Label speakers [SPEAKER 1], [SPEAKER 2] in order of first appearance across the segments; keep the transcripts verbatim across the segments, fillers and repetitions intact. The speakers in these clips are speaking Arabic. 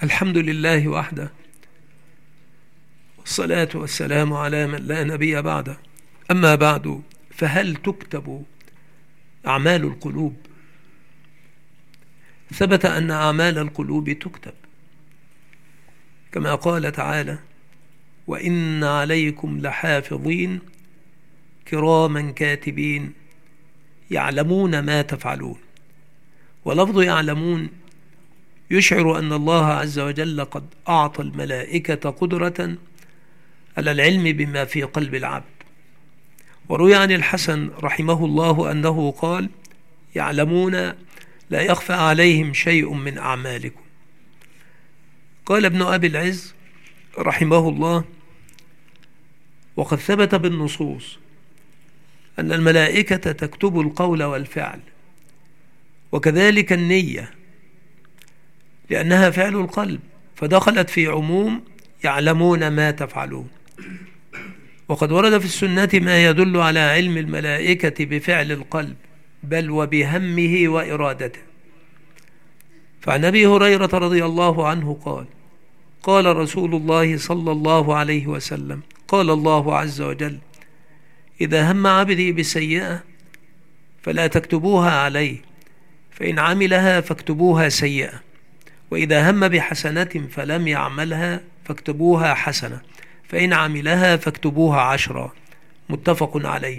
[SPEAKER 1] الحمد لله وحده، والصلاة والسلام على من لا نبي بعده. أما بعد، فهل تكتب أعمال القلوب؟ ثبت أن أعمال القلوب تكتب، كما قال تعالى: وإن عليكم لحافظين كراما كاتبين يعلمون ما تفعلون. ولفظ يعلمون يشعر أن الله عز وجل قد أعطى الملائكة قدرة على العلم بما في قلب العبد. وروي عن الحسن رحمه الله أنه قال: يعلمون لا يخفى عليهم شيء من أعمالكم. قال ابن أبي العز رحمه الله: وقد ثبت بالنصوص أن الملائكة تكتب القول والفعل، وكذلك النية، لأنها فعل القلب، فدخلت في عموم يعلمون ما تفعلون. وقد ورد في السنة ما يدل على علم الملائكة بفعل القلب، بل وبهمه وإرادته. فعن أبي هريرة رضي الله عنه قال: قال رسول الله صلى الله عليه وسلم: قال الله عز وجل: إذا هم عبدي بسيئة فلا تكتبوها عليه، فإن عملها فاكتبوها سيئة، وإذا هم بحسنة فلم يعملها فاكتبوها حسنة، فإن عملها فاكتبوها عشرا. متفق عليه.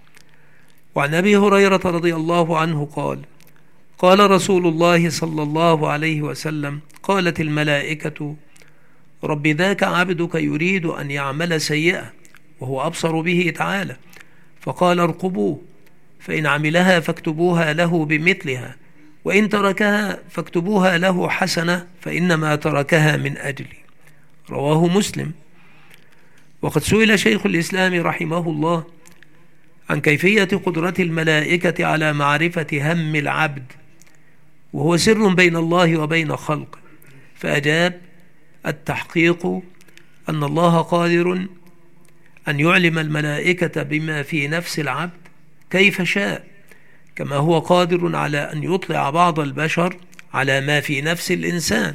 [SPEAKER 1] وعن أبي هريرة رضي الله عنه قال: قال رسول الله صلى الله عليه وسلم: قالت الملائكة: رب ذاك عبدك يريد أن يعمل سيئة وهو أبصر به تعالى، فقال: ارقبوه، فإن عملها فاكتبوها له بمثلها، وإن تركها فاكتبوها له حسنة، فإنما تركها من أجلي. رواه مسلم. وقد سئل شيخ الإسلام رحمه الله عن كيفية قدرة الملائكة على معرفة هم العبد، وهو سر بين الله وبين خلقه، فأجاب: التحقيق أن الله قادر أن يعلم الملائكة بما في نفس العبد كيف شاء، كما هو قادر على أن يطلع بعض البشر على ما في نفس الإنسان.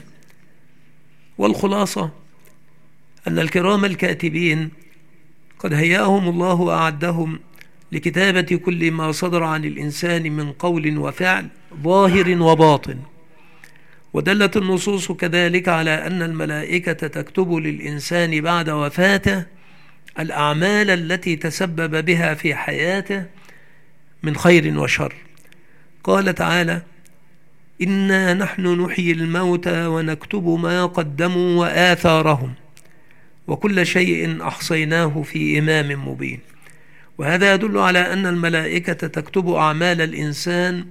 [SPEAKER 1] والخلاصة أن الكرام الكاتبين قد هيأهم الله وأعدهم لكتابة كل ما صدر عن الإنسان من قول وفعل ظاهر وباطن. ودلت النصوص كذلك على أن الملائكة تكتب للإنسان بعد وفاته الأعمال التي تسبب بها في حياته من خير وشر. قال تعالى: إنا نحن نحيي الموتى ونكتب ما قدموا وآثارهم وكل شيء أحصيناه في إمام مبين. وهذا يدل على أن الملائكة تكتب أعمال الإنسان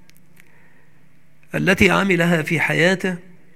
[SPEAKER 1] التي عملها في حياته،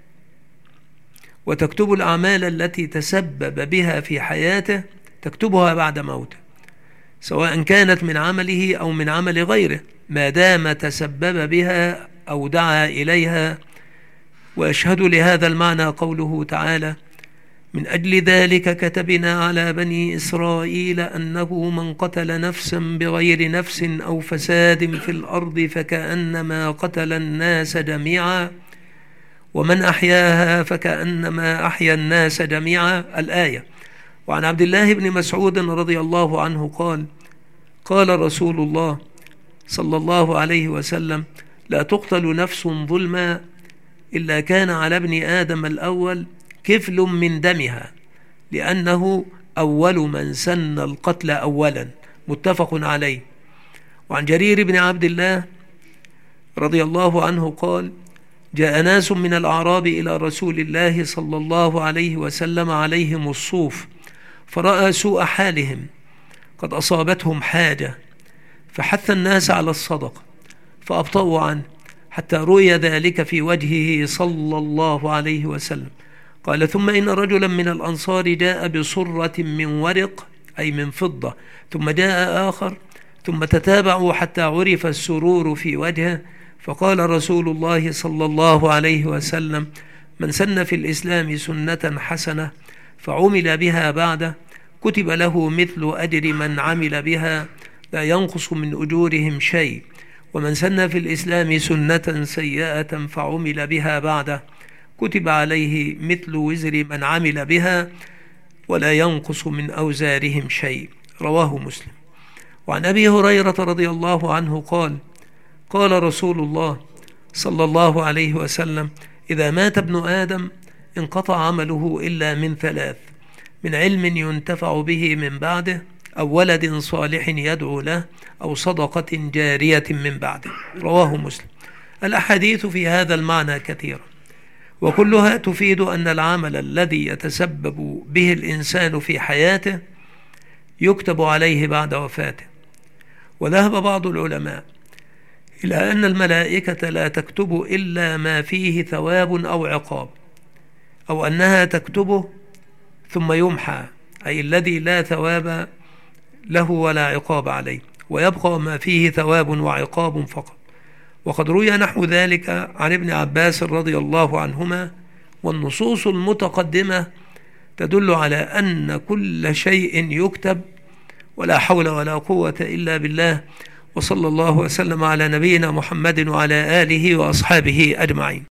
[SPEAKER 1] وتكتب الأعمال التي تسبب بها في حياته تكتبها بعد موته، سواء كانت من عمله أو من عمل غيره، ما دام تسبب بها أو دعا إليها. وأشهد لهذا المعنى قوله تعالى: من أجل ذلك كتبنا على بني إسرائيل أنه من قتل نفسا بغير نفس أو فساد في الأرض فكأنما قتل الناس جميعا ومن أحياها فكأنما أحيا الناس جميعا. الآية. وعن عبد الله بن مسعود رضي الله عنه قال: قال رسول الله صلى الله عليه وسلم: لا تقتل نفس ظلما إلا كان على ابن آدم الأول كفل من دمها، لأنه أول من سن القتل أولا. متفق عليه. وعن جرير بن عبد الله رضي الله عنه قال: جاء ناس من الأعراب إلى رسول الله صلى الله عليه وسلم عليهم الصوف، فرأى سوء حالهم، قد أصابتهم حاجة، فحث الناس على الصدقة فأبطأوا عنه، حتى رؤي ذلك في وجهه صلى الله عليه وسلم. قال: ثم إن رجلا من الأنصار جاء بصرة من ورق، أي من فضة، ثم جاء آخر، ثم تتابعوا حتى عرف السرور في وجهه، فقال رسول الله صلى الله عليه وسلم: من سن في الإسلام سنة حسنة فعمل بها بعده كتب له مثل أجر من عمل بها لا ينقص من أجورهم شيء، ومن سن في الإسلام سنة سيئة فعمل بها بعده كتب عليه مثل وزر من عمل بها ولا ينقص من أوزارهم شيء. رواه مسلم. وعن أبي هريرة رضي الله عنه قال: قال رسول الله صلى الله عليه وسلم: إذا مات ابن آدم انقطع عمله إلا من ثلاث: من علم ينتفع به من بعده، أو ولد صالح يدعو له، أو صدقة جارية من بعده. رواه مسلم. الأحاديث في هذا المعنى كثيرة، وكلها تفيد أن العمل الذي يتسبب به الإنسان في حياته يكتب عليه بعد وفاته. وذهب بعض العلماء إلى أن الملائكة لا تكتب إلا ما فيه ثواب أو عقاب، أو أنها تكتبه ثم يمحى، أي الذي لا ثواب له ولا عقاب عليه، ويبقى ما فيه ثواب وعقاب فقط. وقد روي نحو ذلك عن ابن عباس رضي الله عنهما، والنصوص المتقدمة تدل على أن كل شيء يكتب، ولا حول ولا قوة إلا بالله. وصلى الله وسلم على نبينا محمد وعلى آله وأصحابه أجمعين.